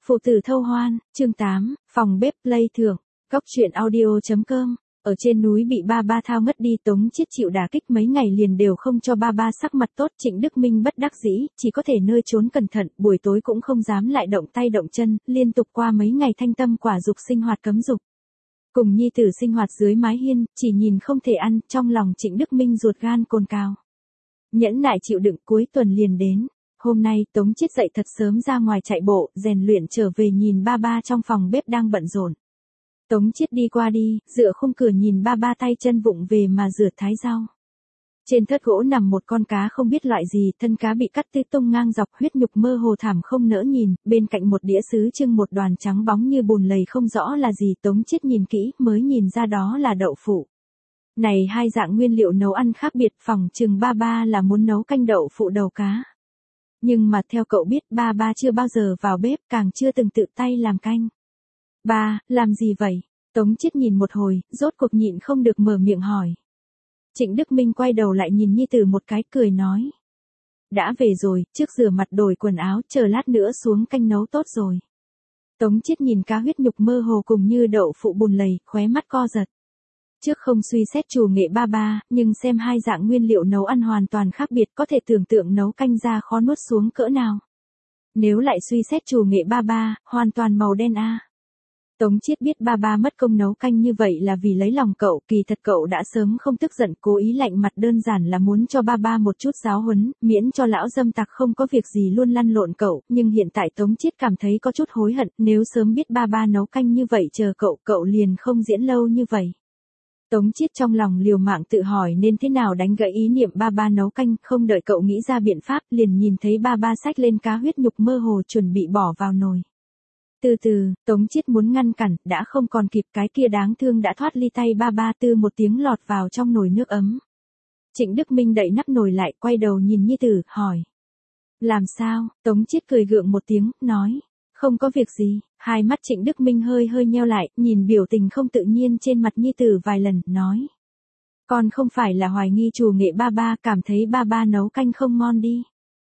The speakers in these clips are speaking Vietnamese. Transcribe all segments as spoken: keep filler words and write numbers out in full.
Phụ tử thâu hoan, chương tám, phòng bếp play thưởng, góc truyện audio.com. Ở trên núi bị ba ba thao ngất đi, Tống Chiết chịu đả kích mấy ngày liền đều không cho ba ba sắc mặt tốt. Trịnh Đức Minh bất đắc dĩ, chỉ có thể nơi trốn cẩn thận, buổi tối cũng không dám lại động tay động chân, liên tục qua mấy ngày thanh tâm quả dục sinh hoạt cấm dục. Cùng nhi tử sinh hoạt dưới mái hiên, chỉ nhìn không thể ăn, trong lòng Trịnh Đức Minh ruột gan cồn cào. Nhẫn nại chịu đựng, cuối tuần liền đến. Hôm nay Tống Chiết dậy thật sớm ra ngoài chạy bộ, rèn luyện trở về nhìn ba ba trong phòng bếp đang bận rộn. Tống Chiết đi qua đi, dựa khung cửa nhìn ba ba tay chân vụng về mà rửa thái rau. Trên thớt gỗ nằm một con cá không biết loại gì, thân cá bị cắt tê tung ngang dọc, huyết nhục mơ hồ thảm không nỡ nhìn, bên cạnh một đĩa sứ trưng một đoàn trắng bóng như bùn lầy không rõ là gì. Tống Chiết nhìn kỹ mới nhìn ra đó là đậu phụ. Này hai dạng nguyên liệu nấu ăn khác biệt, phòng chừng ba ba là muốn nấu canh đậu phụ đầu cá. Nhưng mà theo cậu biết, ba ba chưa bao giờ vào bếp, càng chưa từng tự tay làm canh. Ba, làm gì vậy? Tống Chiết nhìn một hồi, rốt cuộc nhịn không được mở miệng hỏi. Trịnh Đức Minh quay đầu lại nhìn nhi tử một cái, cười nói. Đã về rồi, trước rửa mặt đổi quần áo, chờ lát nữa xuống canh nấu tốt rồi. Tống Chiết nhìn cá huyết nhục mơ hồ cùng như đậu phụ bùn lầy, khóe mắt co giật. Trước không suy xét chủ nghệ ba ba, nhưng xem hai dạng nguyên liệu nấu ăn hoàn toàn khác biệt, có thể tưởng tượng nấu canh ra khó nuốt xuống cỡ nào. Nếu lại suy xét chủ nghệ ba ba, hoàn toàn màu đen a. Tống Chiết biết ba ba mất công nấu canh như vậy là vì lấy lòng cậu, kỳ thật cậu đã sớm không tức giận, cố ý lạnh mặt đơn giản là muốn cho ba ba một chút giáo huấn, miễn cho lão dâm tặc không có việc gì luôn lăn lộn cậu, nhưng hiện tại Tống Chiết cảm thấy có chút hối hận, nếu sớm biết ba ba nấu canh như vậy chờ cậu, cậu liền không diễn lâu như vậy. Tống Chiết trong lòng liều mạng tự hỏi nên thế nào đánh gãy ý niệm ba ba nấu canh, không đợi cậu nghĩ ra biện pháp, liền nhìn thấy ba ba xách lên cá huyết nhục mơ hồ chuẩn bị bỏ vào nồi. Từ từ, Tống Chiết muốn ngăn cản, đã không còn kịp, cái kia đáng thương đã thoát ly tay ba ba, tư một tiếng lọt vào trong nồi nước ấm. Trịnh Đức Minh đậy nắp nồi lại, quay đầu nhìn nhi tử, hỏi. Làm sao? Tống Chiết cười gượng một tiếng, nói. Không có việc gì. Hai mắt Trịnh Đức Minh hơi hơi nheo lại, nhìn biểu tình không tự nhiên trên mặt nhi tử vài lần, nói. Con không phải là hoài nghi chủ nghệ ba ba, cảm thấy ba ba nấu canh không ngon đi.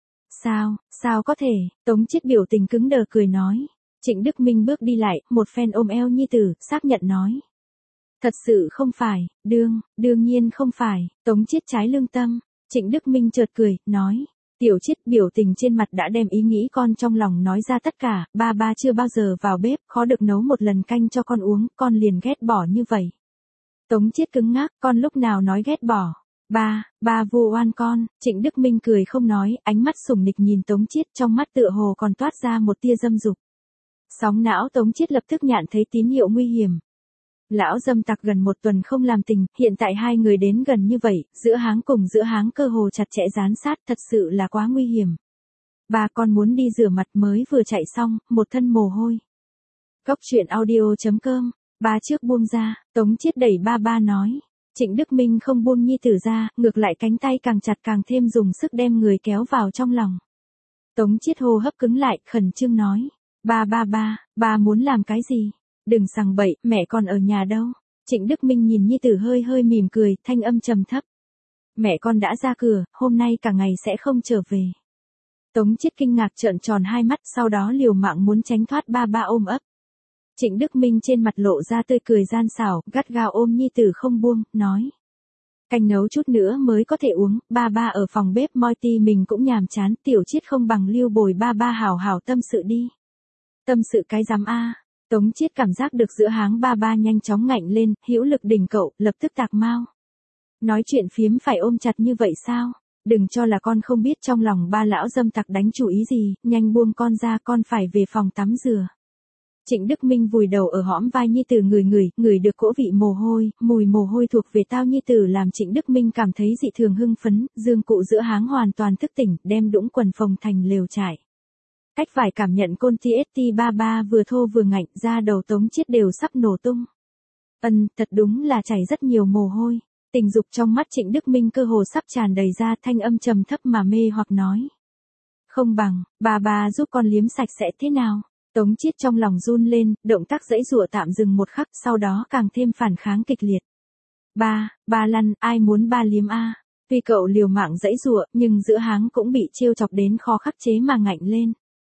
Sao, sao có thể? Tống Chiết biểu tình cứng đờ cười nói. Trịnh Đức Minh bước đi lại, một phen ôm eo nhi tử, xác nhận nói. Thật sự không phải, đương, đương nhiên không phải. Tống Chiết trái lương tâm. Trịnh Đức Minh chợt cười, nói. Tiểu Chiết biểu tình trên mặt đã đem ý nghĩ con trong lòng nói ra tất cả, ba ba chưa bao giờ vào bếp, khó được nấu một lần canh cho con uống, con liền ghét bỏ như vậy. Tống Chiết cứng ngắc, con lúc nào nói ghét bỏ. Ba, ba vu oan con. Trịnh Đức Minh cười không nói, ánh mắt sủng nịch nhìn Tống Chiết, trong mắt tựa hồ còn toát ra một tia dâm dục. Sóng não Tống Chiết lập tức nhận thấy tín hiệu nguy hiểm. Lão dâm tặc gần một tuần không làm tình, hiện tại hai người đến gần như vậy, giữa háng cùng giữa háng cơ hồ chặt chẽ dán sát, thật sự là quá nguy hiểm. Ba con muốn đi rửa mặt mới vừa chạy xong, một thân mồ hôi. Góc truyện audio.com, ba trước buông ra, Tống Chiết đẩy ba ba nói. Trịnh Đức Minh không buông nhi tử ra, ngược lại cánh tay càng chặt càng thêm dùng sức đem người kéo vào trong lòng. Tống Chiết hô hấp cứng lại, khẩn trương nói. Ba ba ba, ba muốn làm cái gì? Đừng sằng bậy, mẹ con ở nhà đâu. Trịnh Đức Minh nhìn nhi tử hơi hơi mỉm cười, thanh âm trầm thấp. Mẹ con đã ra cửa, hôm nay cả ngày sẽ không trở về. Tống Chiết kinh ngạc trợn tròn hai mắt, sau đó liều mạng muốn tránh thoát ba ba ôm ấp. Trịnh Đức Minh trên mặt lộ ra tươi cười gian xảo, gắt gao ôm nhi tử không buông, nói. Canh nấu chút nữa mới có thể uống, ba ba ở phòng bếp moi ti mình cũng nhàm chán, Tiểu Chiết không bằng lưu bồi ba ba hảo hảo tâm sự đi. Tâm sự cái dám a. Tống Chiết cảm giác được giữa háng ba ba nhanh chóng ngạnh lên, hữu lực đỉnh cậu, lập tức tạc mau. Nói chuyện phiếm phải ôm chặt như vậy sao? Đừng cho là con không biết trong lòng ba lão dâm tặc đánh chủ ý gì, nhanh buông con ra, con phải về phòng tắm rửa. Trịnh Đức Minh vùi đầu ở hõm vai nhi tử người người, người được cỗ vị mồ hôi, mùi mồ hôi thuộc về tao nhi tử làm Trịnh Đức Minh cảm thấy dị thường hưng phấn, dương cụ giữa háng hoàn toàn thức tỉnh, đem đũng quần phồng thành lều trại. Cách vải cảm nhận côn tê ét tê ba ba vừa thô vừa ngạnh, ra đầu Tống Chiết đều sắp nổ tung. Ân, thật đúng là chảy rất nhiều mồ hôi. Tình dục trong mắt Trịnh Đức Minh cơ hồ sắp tràn đầy ra, thanh âm trầm thấp mà mê hoặc nói. Không bằng, ba ba giúp con liếm sạch sẽ thế nào? Tống Chiết trong lòng run lên, động tác giãy giụa tạm dừng một khắc, sau đó càng thêm phản kháng kịch liệt. Ba, ba lăn, ai muốn ba liếm a? Tuy cậu liều mạng giãy giụa, nhưng giữa háng cũng bị trêu chọc đến khó khắc chế mà ngạnh lên.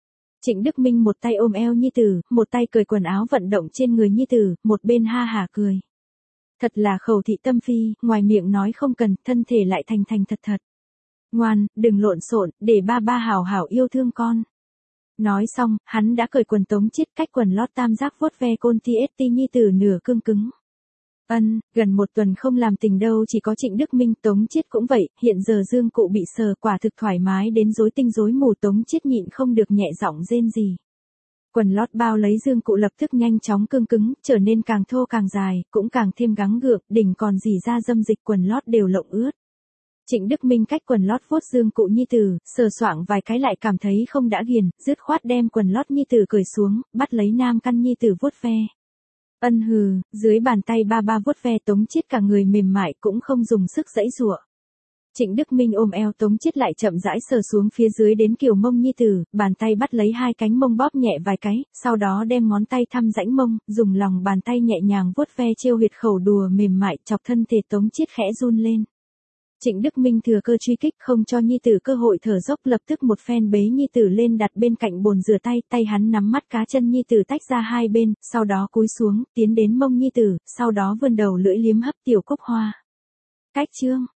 Trịnh Đức Minh một tay ôm eo nhi tử, một tay cởi quần áo vận động trên người nhi tử, một bên ha hả cười. Thật là khẩu thị tâm phi, ngoài miệng nói không cần, thân thể lại thành thành thật thật. Ngoan, đừng lộn xộn, để ba ba hảo hảo yêu thương con. Nói xong, hắn đã cởi quần Tống Chiết cách quần lót tam giác vuốt ve côn ti ét ti nhi tử nửa cương cứng. Ân, gần một tuần không làm tình đâu, chỉ có Trịnh Đức Minh, Tống Chiết cũng vậy, hiện giờ dương cụ bị sờ quả thực thoải mái đến rối tinh rối mù. Tống Chiết nhịn không được nhẹ giọng rên rỉ. Quần lót bao lấy dương cụ lập tức nhanh chóng cương cứng, trở nên càng thô càng dài, cũng càng thêm gắng gượng, đỉnh còn dỉ ra dâm dịch, quần lót đều lộng ướt. Trịnh Đức Minh cách quần lót vuốt dương cụ nhi tử, sờ soạng vài cái lại cảm thấy không đã ghiền, dứt khoát đem quần lót nhi tử cởi xuống, bắt lấy nam căn nhi tử vuốt ve. Ân hừ, dưới bàn tay ba ba vuốt ve Tống Chiết cả người mềm mại cũng không dùng sức giãy giụa. Trịnh Đức Minh ôm eo Tống Chiết lại chậm rãi sờ xuống phía dưới đến kiểu mông nhi tử, bàn tay bắt lấy hai cánh mông bóp nhẹ vài cái, sau đó đem ngón tay thăm rãnh mông, dùng lòng bàn tay nhẹ nhàng vuốt ve trêu huyệt khẩu đùa mềm mại, chọc thân thể Tống Chiết khẽ run lên. Trịnh Đức Minh thừa cơ truy kích, không cho nhi tử cơ hội thở dốc, lập tức một phen bế nhi tử lên đặt bên cạnh bồn rửa tay, tay hắn nắm mắt cá chân nhi tử tách ra hai bên, sau đó cúi xuống, tiến đến mông nhi tử, sau đó vươn đầu lưỡi liếm hấp tiểu cúc hoa. Cách chương